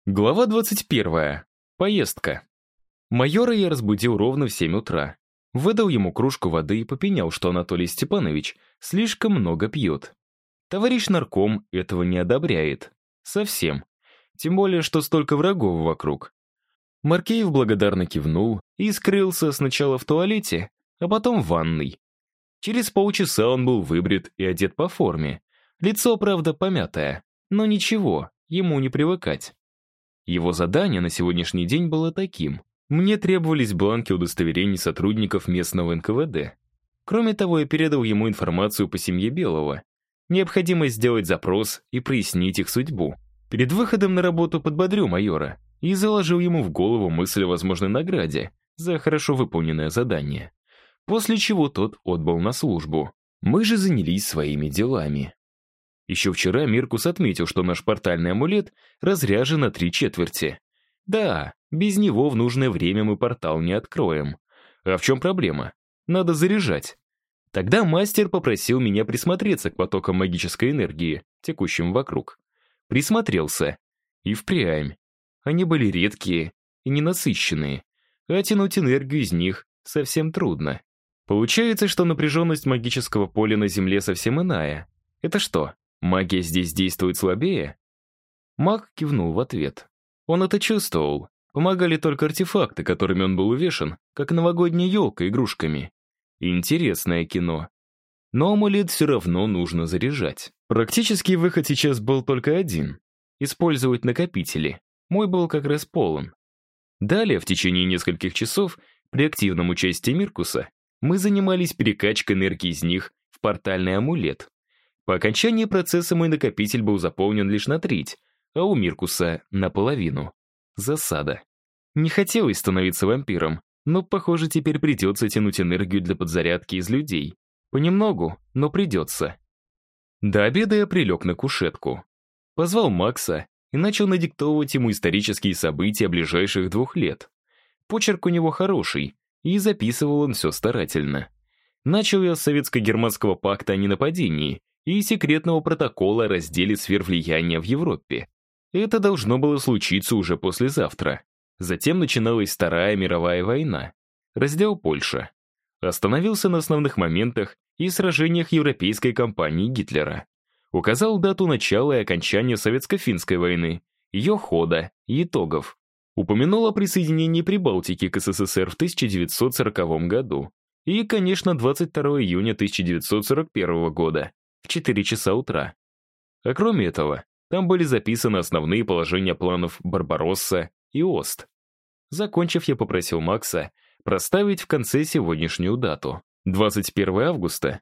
Глава 21. Поездка. Майора я разбудил ровно в 7 утра. Выдал ему кружку воды и попенял, что Анатолий Степанович слишком много пьет. Товарищ нарком этого не одобряет. Совсем. Тем более, что столько врагов вокруг. Маркеев благодарно кивнул и скрылся сначала в туалете, а потом в ванной. Через полчаса он был выбрит и одет по форме. Лицо, правда, помятое, но ничего, ему не привыкать. Его задание на сегодняшний день было таким. Мне требовались бланки удостоверений сотрудников местного НКВД. Кроме того, я передал ему информацию по семье Белого. Необходимо сделать запрос и прояснить их судьбу. Перед выходом на работу подбодрю майора и заложил ему в голову мысль о возможной награде за хорошо выполненное задание. После чего тот отбыл на службу. Мы же занялись своими делами. Еще вчера Миркус отметил, что наш портальный амулет разряжен на 3/4. Да, без него в нужное время мы портал не откроем. А в чем проблема? Надо заряжать. Тогда мастер попросил меня присмотреться к потокам магической энергии, текущим вокруг. Присмотрелся. И впрямь. Они были редкие и ненасыщенные, а тянуть энергию из них совсем трудно. Получается, что напряженность магического поля на Земле совсем иная. Это что, магия здесь действует слабее? Маг кивнул в ответ. Он это чувствовал. Помогали только артефакты, которыми он был увешан, как новогодняя елка игрушками. Интересное кино. Но амулет все равно нужно заряжать. Практический выход сейчас был только один. Использовать накопители. Мой был как раз полон. Далее, в течение нескольких часов, при активном участии Миркуса, мы занимались перекачкой энергии из них в портальный амулет. По окончании процесса мой накопитель был заполнен лишь на треть, а у Миркуса наполовину. Засада. Не хотелось становиться вампиром, но, похоже, теперь придется тянуть энергию для подзарядки из людей. Понемногу, но придется. До обеда я прилег на кушетку. Позвал Макса и начал надиктовывать ему исторические события ближайших 2 лет. Почерк у него хороший, и записывал он все старательно. Начал я с Советско-германского пакта о ненападении и секретного протокола о разделе сфер влияния в Европе. Это должно было случиться уже послезавтра. Затем начиналась Вторая мировая война. Раздел Польша. Остановился на основных моментах и сражениях европейской кампании Гитлера. Указал дату начала и окончания Советско-финской войны, ее хода и итогов. Упомянул о присоединении Прибалтики к СССР в 1940 году. И, конечно, 22 июня 1941 года, в 4 часа утра. А кроме этого, там были записаны основные положения планов Барбаросса и Ост. Закончив, я попросил Макса проставить в конце сегодняшнюю дату. 21 августа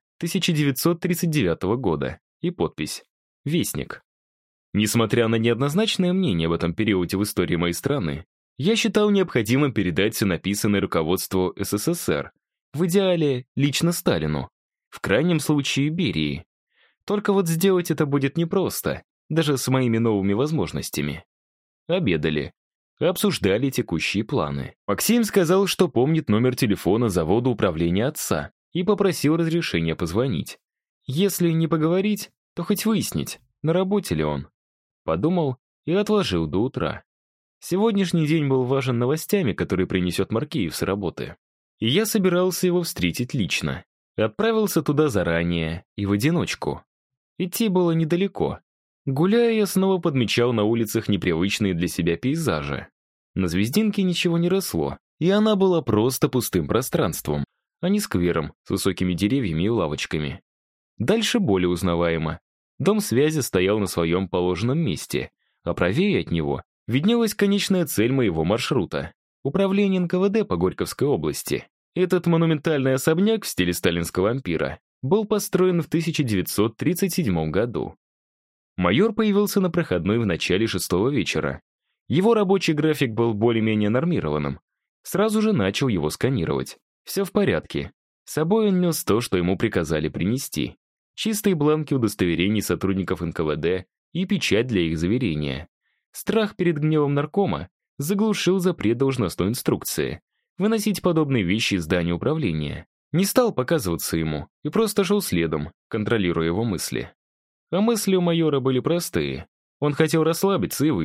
1939 года. И подпись «Вестник». Несмотря на неоднозначное мнение в этом периоде в истории моей страны, я считал необходимым передать все написанное руководству СССР, в идеале лично Сталину, в крайнем случае Берии. Только вот сделать это будет непросто, даже с моими новыми возможностями. Обедали. Обсуждали текущие планы. Максим сказал, что помнит номер телефона завода управления отца и попросил разрешения позвонить. Если не поговорить, то хоть выяснить, на работе ли он. Подумал и отложил до утра. Сегодняшний день был важен новостями, которые принесет Маркеев с работы. И я собирался его встретить лично. Отправился туда заранее и в одиночку. Идти было недалеко. Гуляя, я снова подмечал на улицах непривычные для себя пейзажи. На Звездинке ничего не росло, и она была просто пустым пространством, а не сквером с высокими деревьями и лавочками. Дальше более узнаваемо. Дом связи стоял на своем положенном месте, а правее от него виднелась конечная цель моего маршрута — управление НКВД по Горьковской области. Этот монументальный особняк в стиле сталинского ампира был построен в 1937 году. Майор появился на проходной в начале 6 вечера. Его рабочий график был более-менее нормированным. Сразу же начал его сканировать. Все в порядке. С собой он нес то, что ему приказали принести. Чистые бланки удостоверений сотрудников НКВД и печать для их заверения. Страх перед гневом наркома заглушил запрет должностной инструкции выносить подобные вещи из здания управления. Не стал показываться ему и просто шел следом, контролируя его мысли. А мысли у майора были простые. Он хотел расслабиться и выпить,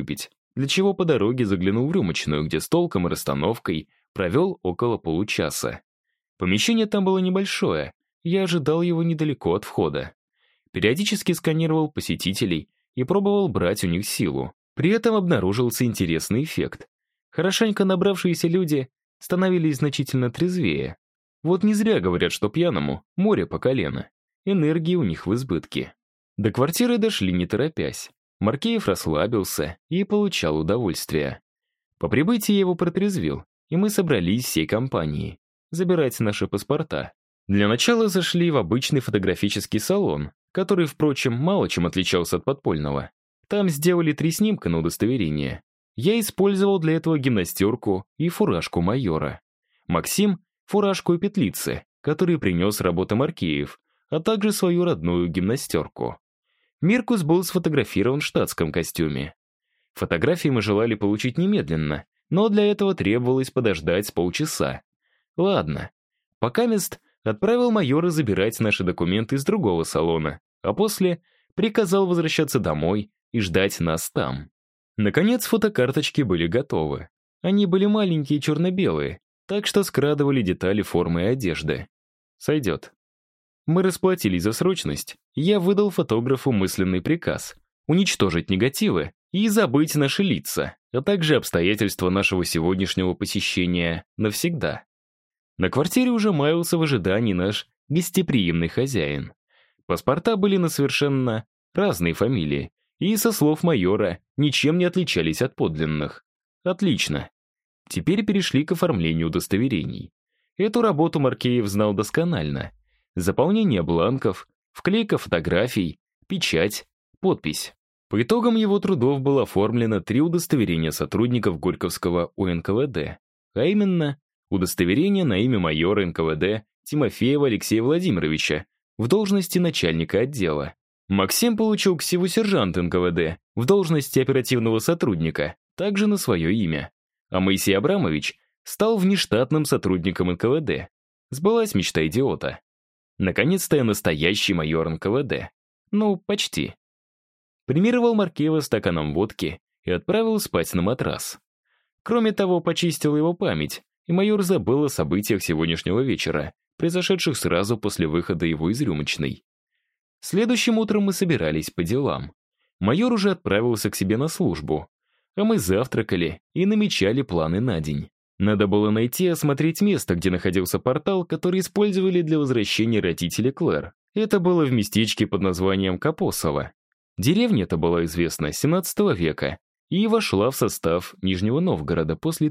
для чего по дороге заглянул в рюмочную, где с толком и расстановкой провел около получаса. Помещение там было небольшое, я ожидал его недалеко от входа. Периодически сканировал посетителей и пробовал брать у них силу. При этом обнаружился интересный эффект. Хорошенько набравшиеся люди становились значительно трезвее. Вот не зря говорят, что пьяному море по колено. Энергии у них в избытке. До квартиры дошли не торопясь. Маркеев расслабился и получал удовольствие. По прибытии я его протрезвил, и мы собрались всей компанией забирать наши паспорта. Для начала зашли в обычный фотографический салон, который, впрочем, мало чем отличался от подпольного. Там сделали 3 снимка на удостоверение. Я использовал для этого гимнастерку и фуражку майора. Максим — фуражку и петлицы, которые принес работа Маркеев, а также свою родную гимнастерку. Миркус был сфотографирован в штатском костюме. Фотографии мы желали получить немедленно, но для этого требовалось подождать с полчаса. Ладно. Покамест отправил майора забирать наши документы из другого салона, а после приказал возвращаться домой и ждать нас там. Наконец, фотокарточки были готовы. Они были маленькие и черно-белые, так что скрадывали детали формы и одежды. Сойдет. Мы расплатились за срочность, и я выдал фотографу мысленный приказ уничтожить негативы и забыть наши лица, а также обстоятельства нашего сегодняшнего посещения навсегда. На квартире уже маялся в ожидании наш гостеприимный хозяин. Паспорта были на совершенно разные фамилии, и, со слов майора, ничем не отличались от подлинных. Отлично. Теперь перешли к оформлению удостоверений. Эту работу Маркеев знал досконально. Заполнение бланков, вклейка фотографий, печать, подпись. По итогам его трудов было оформлено 3 удостоверения сотрудников Горьковского УНКВД, а именно удостоверение на имя майора НКВД Тимофеева Алексея Владимировича в должности начальника отдела. Максим получил ксиву сержанта НКВД в должности оперативного сотрудника, также на свое имя. А Моисей Абрамович стал внештатным сотрудником НКВД. Сбылась мечта идиота. Наконец-то я настоящий майор НКВД. Ну, почти. Премировал Маркеева стаканом водки и отправил спать на матрас. Кроме того, почистил его память, и майор забыл о событиях сегодняшнего вечера, произошедших сразу после выхода его из рюмочной. Следующим утром мы собирались по делам. Майор уже отправился к себе на службу, а мы завтракали и намечали планы на день. Надо было найти и осмотреть место, где находился портал, который использовали для возвращения родителей Клэр. Это было в местечке под названием Капосово. Деревня эта была известна с 17 века и вошла в состав Нижнего Новгорода после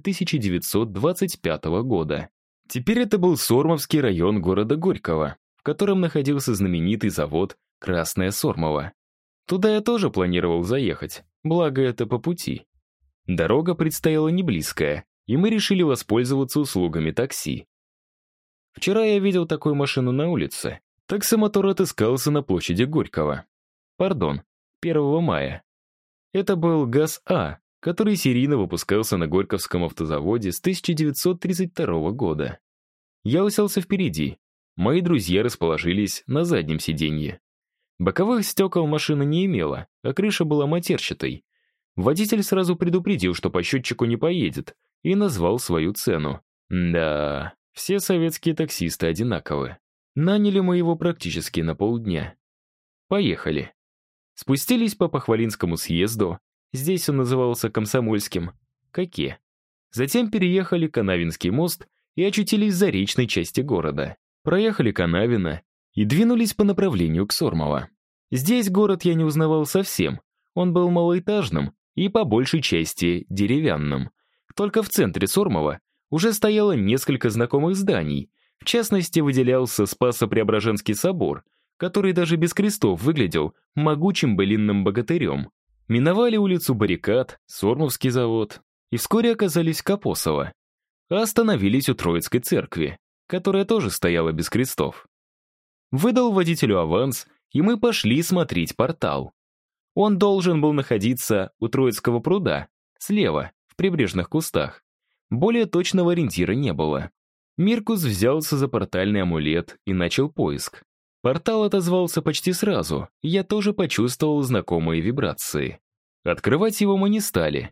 1925 года. Теперь это был Сормовский район города Горького, в котором находился знаменитый завод «Красное Сормово». Туда я тоже планировал заехать, благо это по пути. Дорога предстояла не близкая, и мы решили воспользоваться услугами такси. Вчера я видел такую машину на улице. Таксомотор отыскался на площади Горького. Пардон, 1 мая. Это был ГАЗ-А, который серийно выпускался на Горьковском автозаводе с 1932 года. Я уселся впереди. Мои друзья расположились на заднем сиденье. Боковых стекол машина не имела, а крыша была матерчатой. Водитель сразу предупредил, что по счетчику не поедет, и назвал свою цену. Да, все советские таксисты одинаковы. Наняли мы его практически на полдня. Поехали. Спустились по Похвалинскому съезду, здесь он назывался Комсомольским, к Оке. Затем переехали Канавинский мост и очутились в заречной части города. Проехали Канавино и двинулись по направлению к Сормово. Здесь город я не узнавал совсем, он был малоэтажным и по большей части деревянным. Только в центре Сормова уже стояло несколько знакомых зданий, в частности выделялся Спасо-Преображенский собор, который даже без крестов выглядел могучим былинным богатырем. Миновали улицу Баррикад, Сормовский завод и вскоре оказались в Капосово, а остановились у Троицкой церкви, которая тоже стояла без крестов. Выдал водителю аванс, и мы пошли смотреть портал. Он должен был находиться у Троицкого пруда, слева, в прибрежных кустах. Более точного ориентира не было. Миркус взялся за портальный амулет и начал поиск. Портал отозвался почти сразу, и я тоже почувствовал знакомые вибрации. Открывать его мы не стали.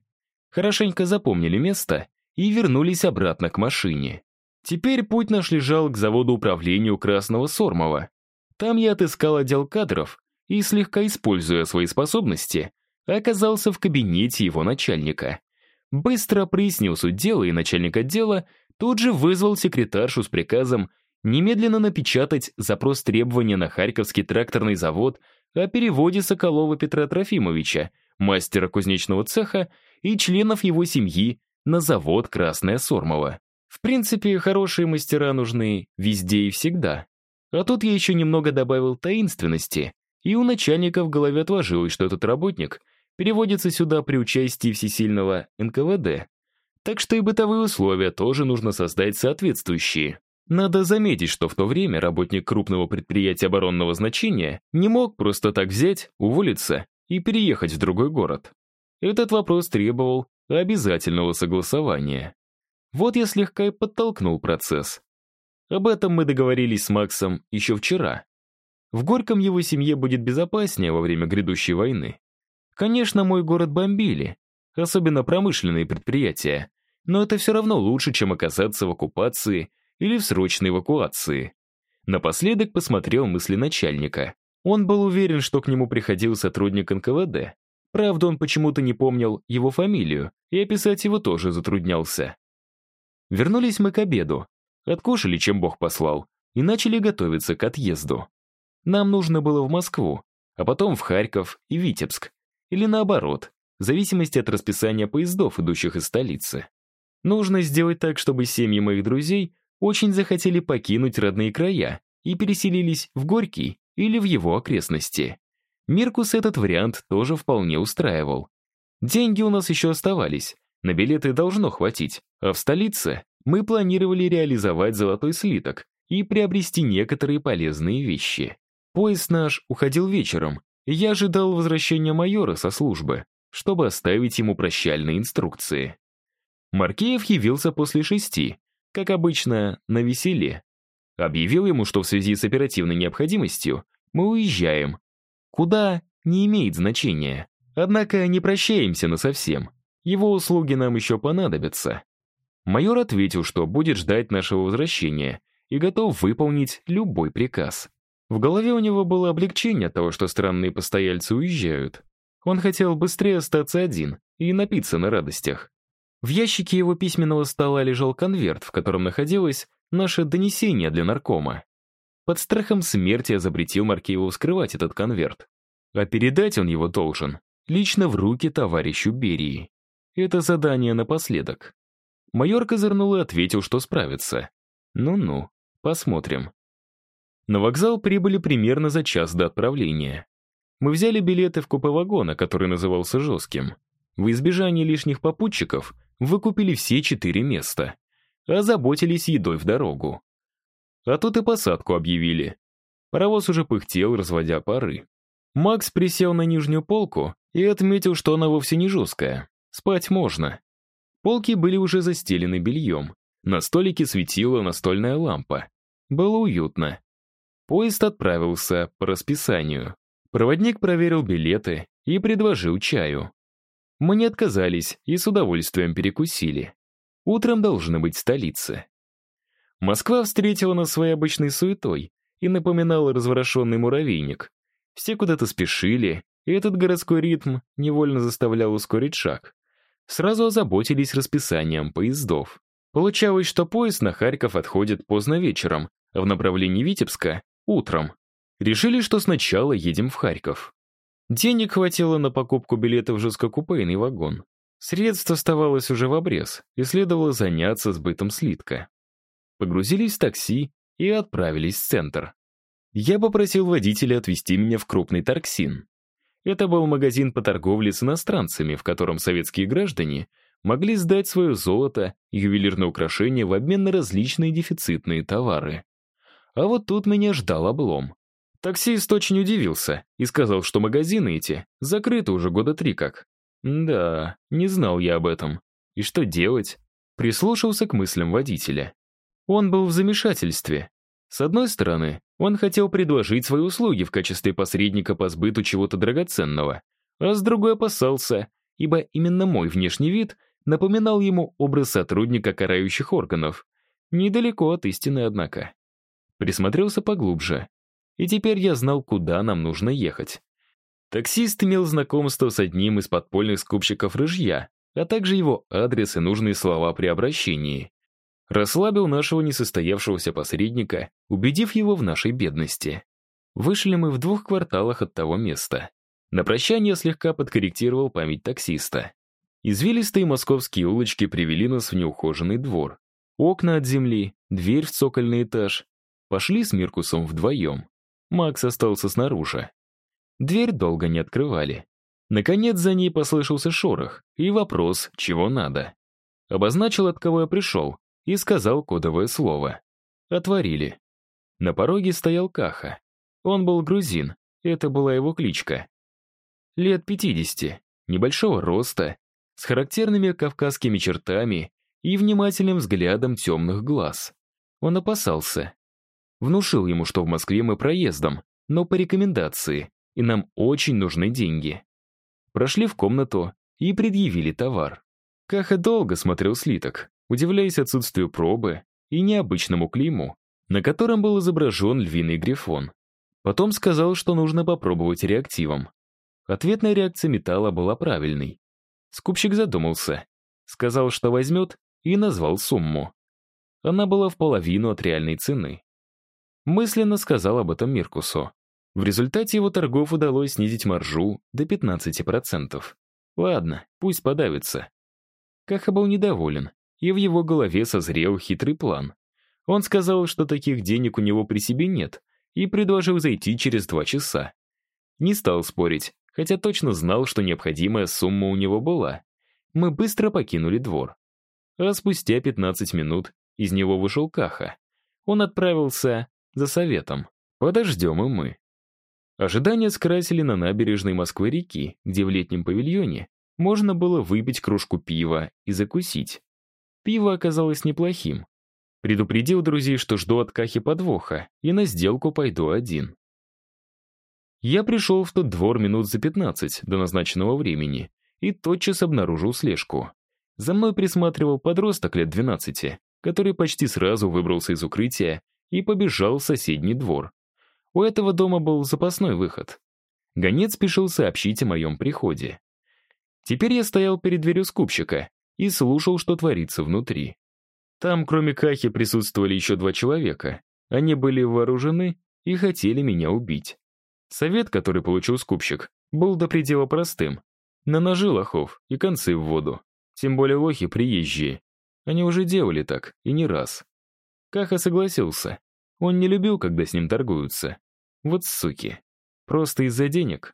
хорошенько запомнили место и вернулись обратно к машине. Теперь путь наш лежал к заводу управления Красного Сормова. Там я отыскал отдел кадров и, слегка используя свои способности, оказался в кабинете его начальника. Быстро прояснил суть дела, и начальник отдела тут же вызвал секретаршу с приказом немедленно напечатать запрос требования на Харьковский тракторный завод о переводе Соколова Петра Трофимовича, мастера кузнечного цеха, и членов его семьи на завод Красное Сормово. В принципе, хорошие мастера нужны везде и всегда. А тут я еще немного добавил таинственности, и у начальника в голове отложилось, что этот работник переводится сюда при участии всесильного НКВД. Так что и бытовые условия тоже нужно создать соответствующие. Надо заметить, что в то время работник крупного предприятия оборонного значения не мог просто так взять, уволиться и переехать в другой город. Этот вопрос требовал обязательного согласования. Вот я слегка и подтолкнул процесс. Об этом мы договорились с Максом еще вчера. В Горьком его семье будет безопаснее во время грядущей войны. Конечно, мой город бомбили, особенно промышленные предприятия, но это все равно лучше, чем оказаться в оккупации или в срочной эвакуации. Напоследок посмотрел мысли начальника. Он был уверен, что к нему приходил сотрудник НКВД. Правда, он почему-то не помнил его фамилию, и описать его тоже затруднялся. Вернулись мы к обеду, откушали, чем Бог послал, и начали готовиться к отъезду. Нам нужно было в Москву, а потом в Харьков и Витебск, или наоборот, в зависимости от расписания поездов, идущих из столицы. Нужно сделать так, чтобы семьи моих друзей очень захотели покинуть родные края и переселились в Горький или в его окрестности. Миркус этот вариант тоже вполне устраивал. Деньги у нас еще оставались, на билеты должно хватить, а в столице мы планировали реализовать золотой слиток и приобрести некоторые полезные вещи. Поезд наш уходил вечером, и я ожидал возвращения майора со службы, чтобы оставить ему прощальные инструкции. Маркеев явился после 6, как обычно, на веселе. Объявил ему, что в связи с оперативной необходимостью мы уезжаем. Куда — не имеет значения. Однако не прощаемся насовсем. Его услуги нам еще понадобятся. Майор ответил, что будет ждать нашего возвращения и готов выполнить любой приказ. В голове у него было облегчение от того, что странные постояльцы уезжают. Он хотел быстрее остаться один и напиться на радостях. В ящике его письменного стола лежал конверт, в котором находилось наше донесение для наркома. Под страхом смерти я запретил Маркееву вскрывать этот конверт. А передать он его должен лично в руки товарищу Берии. Это задание напоследок. Майор козырнул и ответил, что справится. Ну-ну, посмотрим. На вокзал прибыли примерно за час до отправления. Мы взяли билеты в купе вагона, который назывался жестким. В избежание лишних попутчиков выкупили все 4 места. Озаботились едой в дорогу. А тут и посадку объявили. Паровоз уже пыхтел, разводя пары. Макс присел на нижнюю полку и отметил, что она вовсе не жесткая. Спать можно. Полки были уже застелены бельем. На столике светила настольная лампа. Было уютно. Поезд отправился по расписанию. Проводник проверил билеты и предложил чаю. Мы не отказались и с удовольствием перекусили. Утром должны быть в столице. Москва встретила нас своей обычной суетой и напоминала разворошенный муравейник. Все куда-то спешили, и этот городской ритм невольно заставлял ускорить шаг. Сразу озаботились расписанием поездов. Получалось, что поезд на Харьков отходит поздно вечером, а в направлении Витебска — утром. Решили, что сначала едем в Харьков. Денег хватило на покупку билетов в жесткокупейный вагон. Средств оставалось уже в обрез, и следовало заняться сбытом слитка. Погрузились в такси и отправились в центр. Я попросил водителя отвезти меня в крупный Торксин. Это был магазин по торговле с иностранцами, в котором советские граждане могли сдать свое золото и ювелирные украшения в обмен на различные дефицитные товары. А вот тут меня ждал облом. Таксист очень удивился и сказал, что магазины эти закрыты уже года 3 как. Да, не знал я об этом. И что делать? Прислушался к мыслям водителя. Он был в замешательстве. С одной стороны, он хотел предложить свои услуги в качестве посредника по сбыту чего-то драгоценного, а с другой опасался, ибо именно мой внешний вид напоминал ему образ сотрудника карающих органов. Недалеко от истины, однако. Присмотрелся поглубже. И теперь я знал, куда нам нужно ехать. Таксист имел знакомство с одним из подпольных скупщиков рыжья, а также его адрес и нужные слова при обращении. Расслабил нашего несостоявшегося посредника, убедив его в нашей бедности. Вышли мы в 2 кварталах от того места. На прощание слегка подкорректировал память таксиста. Извилистые московские улочки привели нас в неухоженный двор. Окна от земли, дверь в цокольный этаж. Пошли с Миркусом вдвоем. Макс остался снаружи. Дверь долго не открывали. Наконец за ней послышался шорох и вопрос, чего надо. Обозначил, от кого я пришел, и сказал кодовое слово. Отворили. На пороге стоял Каха. Он был грузин, это была его кличка. Лет 50, небольшого роста, с характерными кавказскими чертами и внимательным взглядом темных глаз. Он опасался. Внушил ему, что в Москве мы проездом, но по рекомендации, и нам очень нужны деньги. Прошли в комнату и предъявили товар. Каха долго смотрел слиток, удивляясь отсутствию пробы и необычному клейму, на котором был изображен львиный грифон. Потом сказал, что нужно попробовать реактивом. Ответная реакция металла была правильной. Скупщик задумался, сказал, что возьмет, и назвал сумму. Она была в половину от реальной цены. Мысленно сказал об этом Миркусу. В результате его торгов удалось снизить маржу до 15%. Ладно, пусть подавится. Каха был недоволен, и в его голове созрел хитрый план. Он сказал, что таких денег у него при себе нет, и предложил зайти через 2 часа. Не стал спорить, хотя точно знал, что необходимая сумма у него была. Мы быстро покинули двор. А спустя 15 минут из него вышел Каха. Он отправился за советом. Подождем и мы. Ожидания скрасили на набережной Москвы-реки, где в летнем павильоне можно было выпить кружку пива и закусить. Пиво оказалось неплохим. Предупредил друзей, что жду от Кахи подвоха, и на сделку пойду один. Я пришел в тот двор минут за 15 до назначенного времени и тотчас обнаружил слежку. За мной присматривал подросток лет 12, который почти сразу выбрался из укрытия и побежал в соседний двор. У этого дома был запасной выход. Гонец спешил сообщить о моем приходе. Теперь я стоял перед дверью скупщика и слушал, что творится внутри. Там, кроме Кахи, присутствовали еще 2 человека. Они были вооружены и хотели меня убить. Совет, который получил скупщик, был до предела простым. На ножи лохов и концы в воду. Тем более лохи приезжие. Они уже делали так, и не раз. Каха согласился. Он не любил, когда с ним торгуются. Вот суки. Просто из-за денег.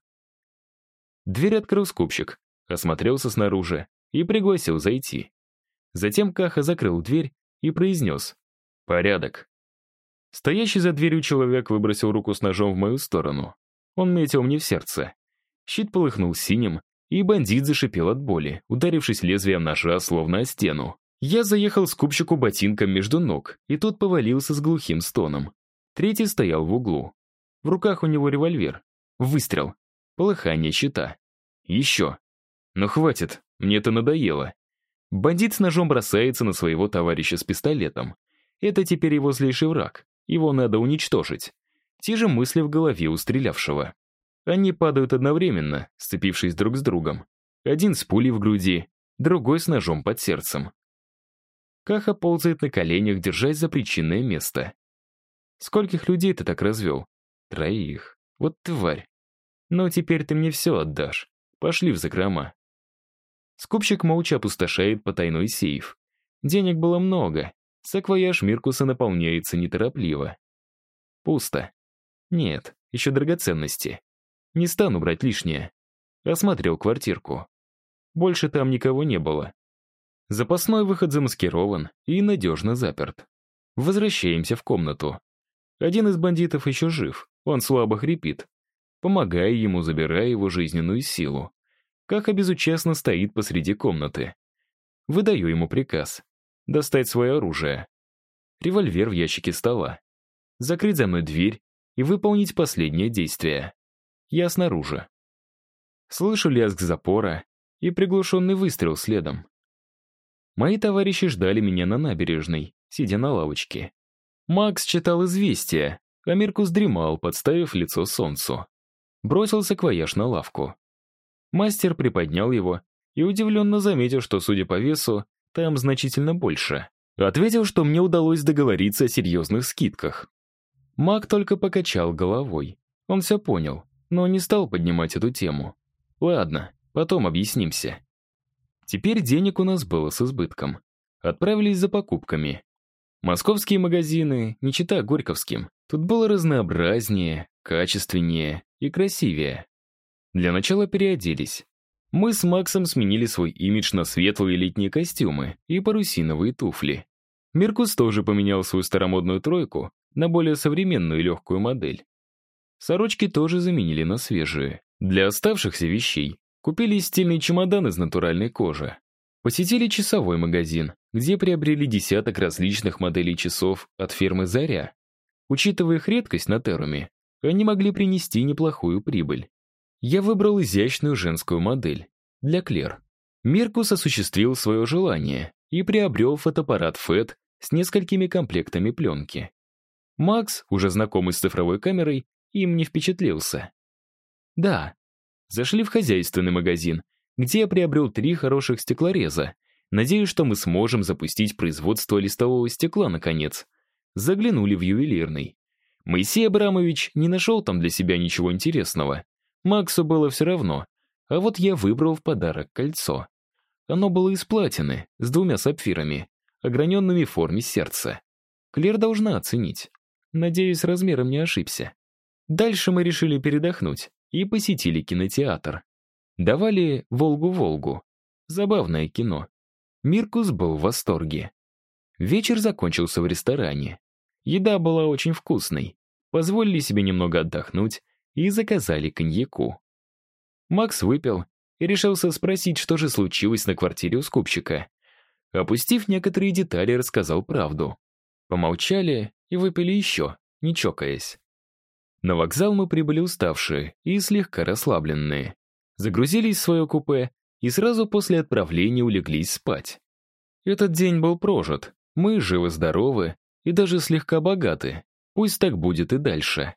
Дверь открыл скупщик, осмотрелся снаружи и пригласил зайти. Затем Каха закрыл дверь и произнес: «Порядок». Стоящий за дверью человек выбросил руку с ножом в мою сторону. Он метил мне в сердце. Щит полыхнул синим, и бандит зашипел от боли, ударившись лезвием ножа словно о стену. Я заехал скупщику ботинком между ног, и тот повалился с глухим стоном. Третий стоял в углу. В руках у него револьвер. Выстрел. Полыхание щита. Еще. Но хватит, мне это надоело. Бандит с ножом бросается на своего товарища с пистолетом. Это теперь его злейший враг. Его надо уничтожить. Те же мысли в голове у стрелявшего. Они падают одновременно, сцепившись друг с другом. Один с пулей в груди, другой с ножом под сердцем. Каха ползает на коленях, держась за причинное место. «Скольких людей ты так развел?» «3. Вот тварь. Но теперь ты мне все отдашь. Пошли в закрома». Скупщик молча опустошает потайной сейф. Денег было много. Саквояж Миркуса наполняется неторопливо. Пусто. Нет, еще драгоценности. Не стану брать лишнее. Осмотрел квартирку. Больше там никого не было. Запасной выход замаскирован и надежно заперт. Возвращаемся в комнату. Один из бандитов еще жив, он слабо хрипит. Помогаю ему, забирая его жизненную силу. Каха безучастно стоит посреди комнаты. Выдаю ему приказ. Достать свое оружие. Револьвер в ящике стола. Закрыть за мной дверь и выполнить последнее действие. Я снаружи. Слышу лязг запора, и приглушенный выстрел следом. Мои товарищи ждали меня на набережной, сидя на лавочке. Макс читал известия, а Миркус дремал, подставив лицо солнцу. Бросил саквояж на лавку. Мастер приподнял его и удивленно заметил, что, судя по весу, там значительно больше. Ответил, что мне удалось договориться о серьезных скидках. Маг только покачал головой. Он все понял, но не стал поднимать эту тему. Ладно, потом объяснимся. Теперь денег у нас было с избытком. Отправились за покупками. Московские магазины, не чита горьковским, тут было разнообразнее, качественнее и красивее. Для начала переоделись. Мы с Максом сменили свой имидж на светлые летние костюмы и парусиновые туфли. Миркус тоже поменял свою старомодную тройку на более современную и легкую модель. Сорочки тоже заменили на свежие. Для оставшихся вещей купили стильный чемодан из натуральной кожи. Посетили часовой магазин, где приобрели десяток различных моделей часов от фирмы «Заря». Учитывая их редкость на Теруме, они могли принести неплохую прибыль. Я выбрал изящную женскую модель для Клер. Миркус осуществил свое желание и приобрел фотоаппарат FET с несколькими комплектами пленки. Макс, уже знакомый с цифровой камерой, им не впечатлился. Да, зашли в хозяйственный магазин, где я приобрел 3 хороших стеклореза. Надеюсь, что мы сможем запустить производство листового стекла наконец. Заглянули в ювелирный. Моисей Абрамович не нашел там для себя ничего интересного. Максу было все равно, а вот я выбрал в подарок кольцо. Оно было из платины, с 2 сапфирами, ограненными в форме сердца. Клер должна оценить. Надеюсь, размером не ошибся. Дальше мы решили передохнуть и посетили кинотеатр. Давали «Волгу-Волгу». Забавное кино. Миркус был в восторге. Вечер закончился в ресторане. Еда была очень вкусной. Позволили себе немного отдохнуть и заказали коньяку. Макс выпил и решился спросить, что же случилось на квартире у скупщика. Опустив некоторые детали, рассказал правду. Помолчали и выпили еще, не чокаясь. На вокзал мы прибыли уставшие и слегка расслабленные. Загрузились в свое купе и сразу после отправления улеглись спать. Этот день был прожит, мы живы-здоровы и даже слегка богаты. Пусть так будет и дальше.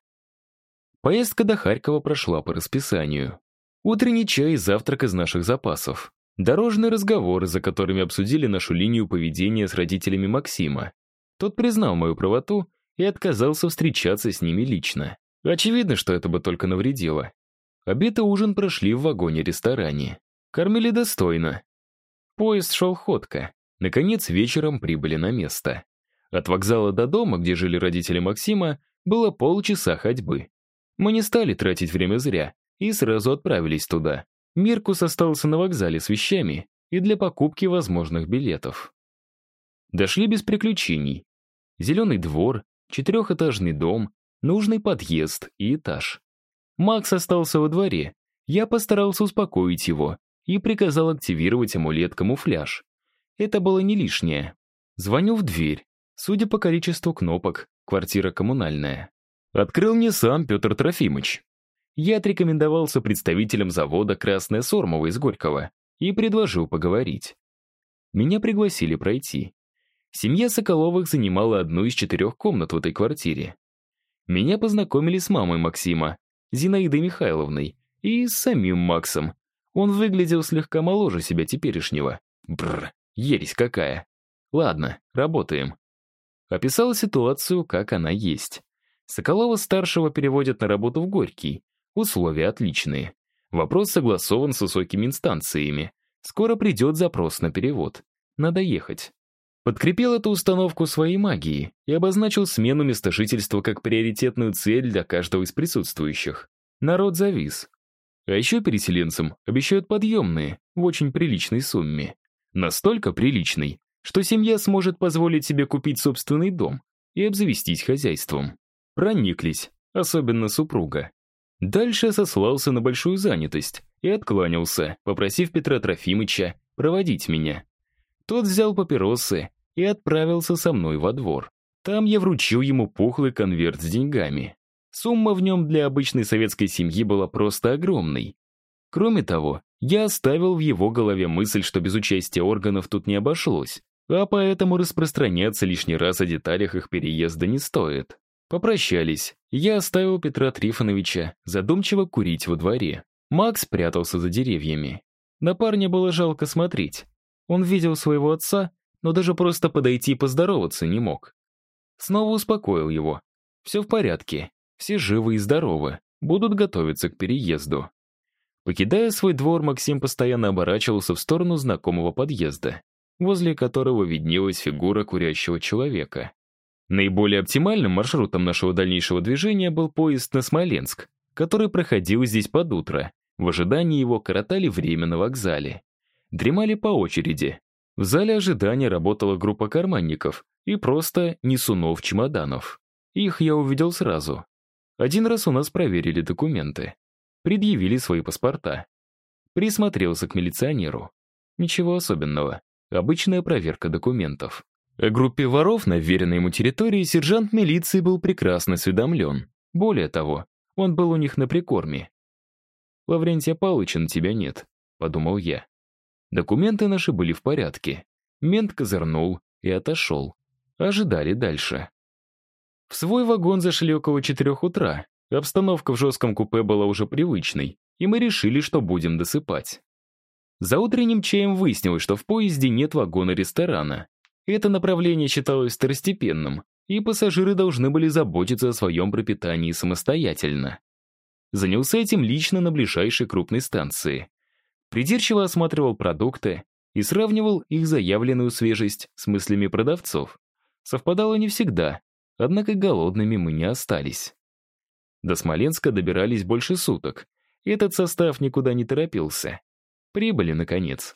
Поездка до Харькова прошла по расписанию. Утренний чай и завтрак из наших запасов. Дорожные разговоры, за которыми обсудили нашу линию поведения с родителями Максима. Тот признал мою правоту и отказался встречаться с ними лично. Очевидно, что это бы только навредило. Обед и ужин прошли в вагоне-ресторане. Кормили достойно. Поезд шел ходко. Наконец, вечером прибыли на место. От вокзала до дома, где жили родители Максима, было полчаса ходьбы. Мы не стали тратить время зря и сразу отправились туда. Миркус остался на вокзале с вещами и для покупки возможных билетов. Дошли без приключений. Зеленый двор, 4-этажный дом, нужный подъезд и этаж. Макс остался во дворе. Я постарался успокоить его и приказал активировать амулет-камуфляж. Это было не лишнее. Звоню в дверь. Судя по количеству кнопок, квартира коммунальная. Открыл мне сам Петр Трофимович. Я отрекомендовался представителем завода «Красная Сормова» из Горького и предложил поговорить. Меня пригласили пройти. Семья Соколовых занимала одну из 4 комнат в этой квартире. Меня познакомили с мамой Максима, Зинаидой Михайловной, и с самим Максом. Он выглядел слегка моложе себя теперешнего. Бррр, ересь какая. Ладно, работаем. Описал ситуацию, как она есть. Соколова-старшего переводят на работу в Горький. Условия отличные. Вопрос согласован с высокими инстанциями. Скоро придет запрос на перевод. Надо ехать. Подкрепил эту установку своей магией и обозначил смену места жительства как приоритетную цель для каждого из присутствующих. Народ завис. А еще переселенцам обещают подъемные в очень приличной сумме. Настолько приличной, что семья сможет позволить себе купить собственный дом и обзавестись хозяйством. Прониклись, особенно супруга. Дальше сослался на большую занятость и откланялся, попросив Петра Трофимыча проводить меня. Тот взял папиросы и отправился со мной во двор. Там я вручил ему пухлый конверт с деньгами. Сумма в нем для обычной советской семьи была просто огромной. Кроме того, Я оставил в его голове мысль, что без участия органов тут не обошлось, а поэтому распространяться лишний раз о деталях их переезда не стоит. Попрощались. Я оставил Петра Трифоновича задумчиво курить во дворе. Макс прятался за деревьями. На парня было жалко смотреть. Он видел своего отца, но даже просто подойти и поздороваться не мог. Снова успокоил его. Все в порядке, все живы и здоровы, будут готовиться к переезду. Покидая свой двор, Максим постоянно оборачивался в сторону знакомого подъезда, возле которого виднелась фигура курящего человека. Наиболее оптимальным маршрутом нашего дальнейшего движения был поезд на Смоленск, который проходил здесь под утро. В ожидании его коротали время на вокзале. Дремали по очереди. В зале ожидания работала группа карманников и просто несунов-чемоданов. Их я увидел сразу. Один раз у нас проверили документы. Предъявили свои паспорта. Присмотрелся к милиционеру. Ничего особенного. Обычная проверка документов. О группе воров на вверенной ему территории сержант милиции был прекрасно осведомлен. Более того, он был у них на прикорме. «Лаврентия Павловича на тебя нет», — подумал я. Документы наши были в порядке. Мент козырнул и отошел. Ожидали дальше. В свой вагон зашли около 4 утра. Обстановка в жестком купе была уже привычной, и мы решили, что будем досыпать. За утренним чаем выяснилось, что в поезде нет вагона-ресторана. Это направление считалось второстепенным, и пассажиры должны были заботиться о своем пропитании самостоятельно. Занялся этим лично на ближайшей крупной станции. Придирчиво осматривал продукты и сравнивал их заявленную свежесть с мыслями продавцов. Совпадало не всегда, однако голодными мы не остались. До Смоленска добирались больше суток. Этот состав никуда не торопился. Прибыли, наконец.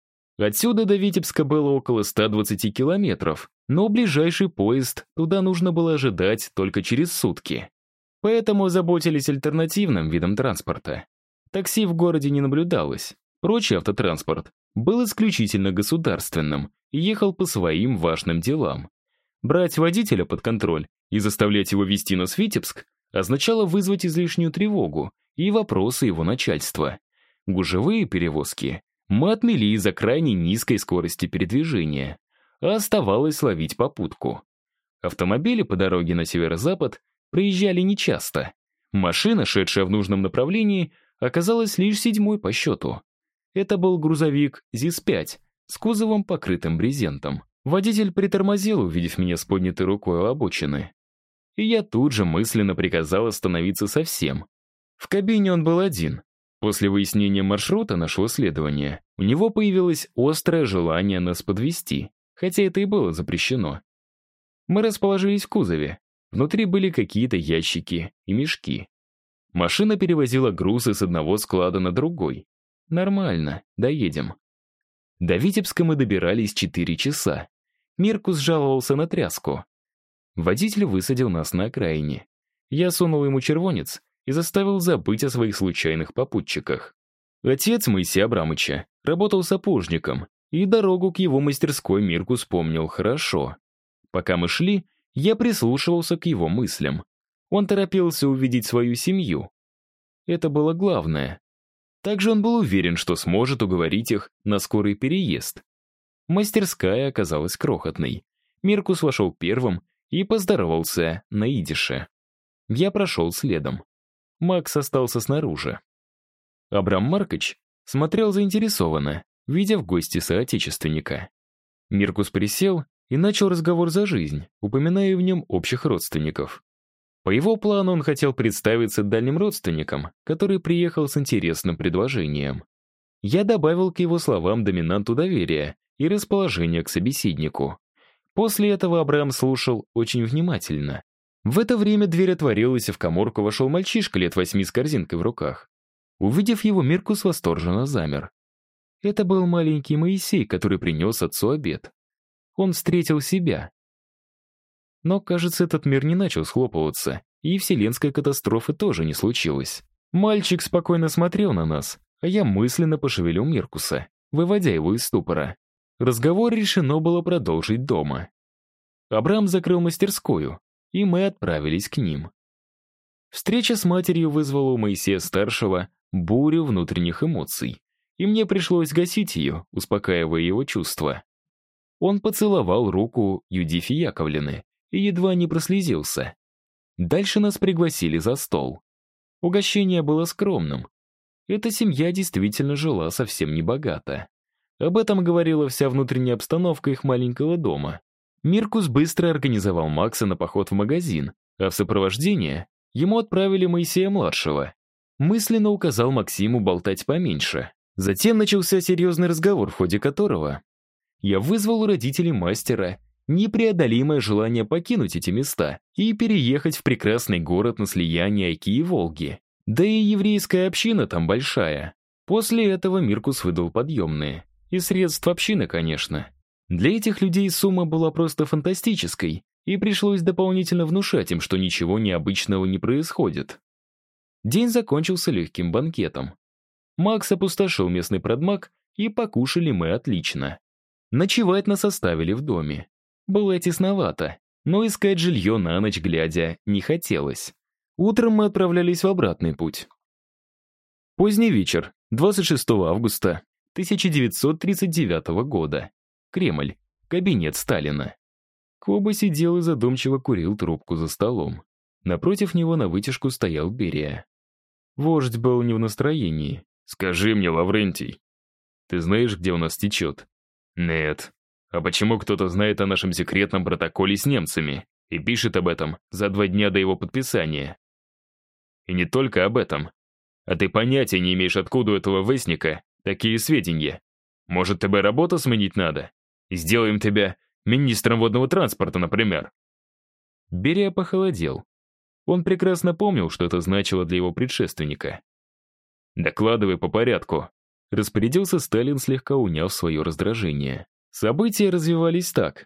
Отсюда до Витебска было около 120 километров, но ближайший поезд туда нужно было ожидать только через сутки. Поэтому заботились альтернативным видом транспорта. Такси в городе не наблюдалось. Прочий автотранспорт был исключительно государственным и ехал по своим важным делам. Брать водителя под контроль и заставлять его везти нас в Витебск означало вызвать излишнюю тревогу и вопросы его начальства. Гужевые перевозки мы отмели из-за крайне низкой скорости передвижения, а оставалось ловить попутку. Автомобили по дороге на северо-запад проезжали нечасто. Машина, шедшая в нужном направлении, оказалась лишь 7-й по счету. Это был грузовик ЗИС-5 с кузовом, покрытым брезентом. Водитель притормозил, увидев меня с поднятой рукой у обочины. И я тут же мысленно приказал остановиться совсем. В кабине он был один. После выяснения маршрута нашего следования у него появилось острое желание нас подвезти, хотя это и было запрещено. Мы расположились в кузове. Внутри были какие-то ящики и мешки. Машина перевозила грузы с одного склада на другой. Нормально, доедем. До Витебска мы добирались 4 часа. Миркус жаловался на тряску. Водитель высадил нас на окраине. Я сунул ему червонец и заставил забыть о своих случайных попутчиках. Отец Моисея Абрамыча работал сапожником, и дорогу к его мастерской Миркус помнил хорошо. Пока мы шли, я прислушивался к его мыслям. Он торопился увидеть свою семью. Это было главное. Также он был уверен, что сможет уговорить их на скорый переезд. Мастерская оказалась крохотной. Миркус вошел первым и поздоровался на идише. Я прошел следом. Макс остался снаружи. Абрам Маркович смотрел заинтересованно, видя в гости соотечественника. Миркус присел и начал разговор за жизнь, упоминая в нем общих родственников. По его плану он хотел представиться дальним родственникам, который приехал с интересным предложением. Я добавил к его словам доминанту доверия и расположение к собеседнику. После этого Абрам слушал очень внимательно. В это время дверь отворилась, и в каморку вошел мальчишка лет 8 с корзинкой в руках. Увидев его, Миркус восторженно замер. Это был маленький Моисей, который принес отцу обед. Он встретил себя. Но, кажется, этот мир не начал схлопываться, и вселенской катастрофы тоже не случилось. Мальчик спокойно смотрел на нас, а я мысленно пошевелил Миркуса, выводя его из ступора. Разговор решено было продолжить дома. Абрам закрыл мастерскую, и мы отправились к ним. Встреча с матерью вызвала у Моисея-старшего бурю внутренних эмоций. и мне пришлось гасить ее, успокаивая его чувства. Он поцеловал руку Юдифи Яковлевны и едва не прослезился. Дальше нас пригласили за стол. Угощение было скромным. Эта семья действительно жила совсем небогато. Об этом говорила вся внутренняя обстановка их маленького дома. Миркус быстро организовал Макса на поход в магазин, а в сопровождение ему отправили Моисея-младшего. Мысленно указал Максиму болтать поменьше. Затем начался серьезный разговор, в ходе которого я вызвал у родителей мастера непреодолимое желание покинуть эти места и переехать в прекрасный город на слиянии Оки и Волги. Да и еврейская община там большая. После этого Миркус выдал подъемные. Из средств общины, конечно. Для этих людей сумма была просто фантастической, и пришлось дополнительно внушать им, что ничего необычного не происходит. День закончился легким банкетом. Макс опустошил местный продмаг, и покушали мы отлично. Ночевать нас оставили в доме. Было тесновато, но искать жилье на ночь глядя не хотелось. Утром мы отправлялись в обратный путь. Поздний вечер, 26 августа 1939 года. Кремль, кабинет Сталина. Коба сидел и задумчиво курил трубку за столом. Напротив него на вытяжку стоял Берия. Вождь был не в настроении. «Скажи мне, Лаврентий, ты знаешь, где у нас течет?» «Нет. А почему кто-то знает о нашем секретном протоколе с немцами и пишет об этом за 2 дня до его подписания? И не только об этом. А ты понятия не имеешь, откуда у этого вестника такие сведения. Может, тебе работу сменить надо? И сделаем тебя министром водного транспорта, например». Берия похолодел. Он прекрасно помнил, что это значило для его предшественника. «Докладывай по порядку», — распорядился Сталин, слегка уняв свое раздражение. События развивались так.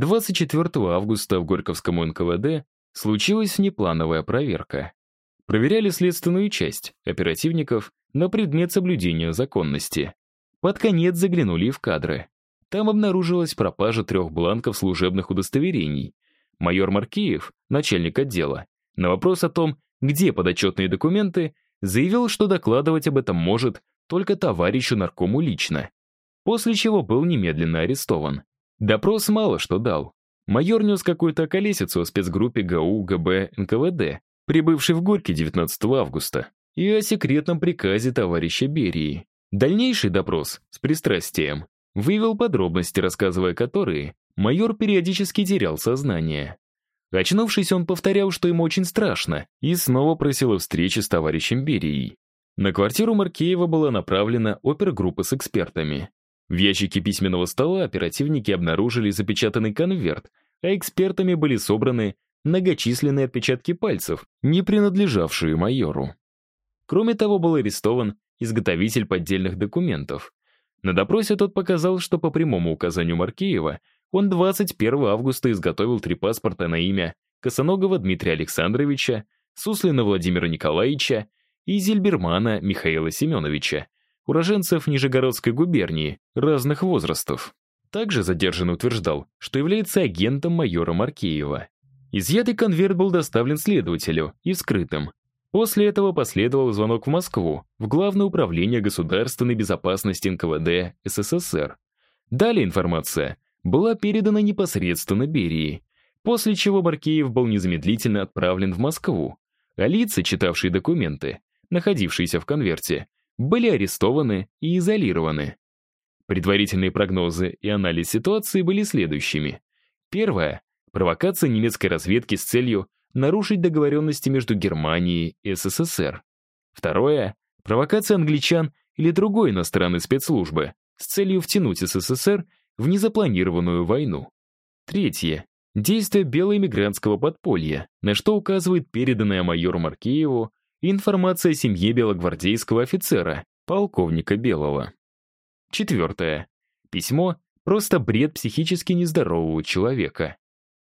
24 августа в Горьковском НКВД случилась внеплановая проверка. Проверяли следственную часть оперативников на предмет соблюдения законности. Под конец заглянули в кадры. Там обнаружилась пропажа 3 бланков служебных удостоверений. Майор Маркеев, начальник отдела, на вопрос о том, где подотчетные документы, заявил, что докладывать об этом может только товарищу наркому лично. После чего был немедленно арестован. Допрос мало что дал. Майор нес какую-то околесицу о спецгруппе ГАУ ГБ НКВД, прибывшей в Горький 19 августа, и о секретном приказе товарища Берии. Дальнейший допрос с пристрастием выявил подробности, рассказывая которые, майор периодически терял сознание. Очнувшись, он повторял, что ему очень страшно, и снова просил о встрече с товарищем Берией. На квартиру Маркеева была направлена опергруппа с экспертами. В ящике письменного стола оперативники обнаружили запечатанный конверт, а экспертами были собраны многочисленные отпечатки пальцев, не принадлежавшие майору. Кроме того, был арестован изготовитель поддельных документов. На допросе тот показал, что по прямому указанию Маркеева он 21 августа изготовил 3 паспорта на имя Косоногова Дмитрия Александровича, Суслина Владимира Николаевича и Зильбермана Михаила Семеновича, уроженцев Нижегородской губернии, разных возрастов. Также задержанный утверждал, что является агентом майора Маркеева. Изъятый конверт был доставлен следователю и вскрытым. После этого последовал звонок в Москву, в Главное управление государственной безопасности НКВД СССР. Далее информация была передана непосредственно Берии, после чего Маркеев был незамедлительно отправлен в Москву, а лица, читавшие документы, находившиеся в конверте, были арестованы и изолированы. Предварительные прогнозы и анализ ситуации были следующими. Первое — провокация немецкой разведки с целью нарушить договоренности между Германией и СССР. Второе — провокация англичан или другой иностранной спецслужбы с целью втянуть СССР в незапланированную войну. Третье — действие белоэмигрантского подполья, на что указывает переданная майору Маркееву информация о семье белогвардейского офицера, полковника Белого. Четвертое. Письмо — просто бред психически нездорового человека.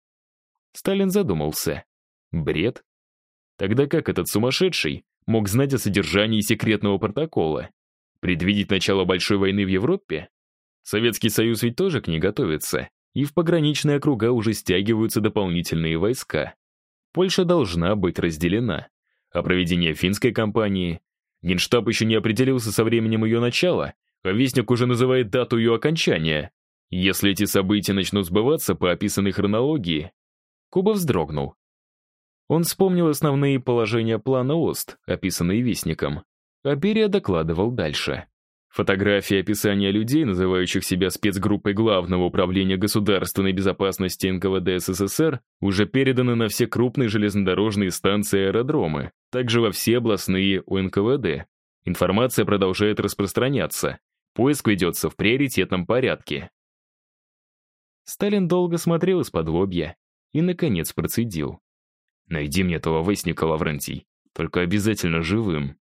Сталин задумался. Бред? Тогда как этот сумасшедший мог знать о содержании секретного протокола? Предвидеть начало большой войны в Европе? Советский Союз ведь тоже к ней готовится, и в пограничные округа уже стягиваются дополнительные войска. Польша должна быть разделена. А проведение финской кампании? Генштаб еще не определился со временем ее начала, а Вестник уже называет дату ее окончания. Если эти события начнут сбываться по описанной хронологии...» Куба вздрогнул. Он вспомнил основные положения плана ОСТ, описанные Вестником. А Берия докладывал дальше. Фотографии и описания людей, называющих себя спецгруппой Главного управления государственной безопасности НКВД СССР, уже переданы на все крупные железнодорожные станции и аэродромы, также во все областные УНКВД. Информация продолжает распространяться. Поиск ведется в приоритетном порядке. Сталин долго смотрел из-под лобья и, наконец, процедил. «Найди мне этого Вестника, Лаврентий, только обязательно живым».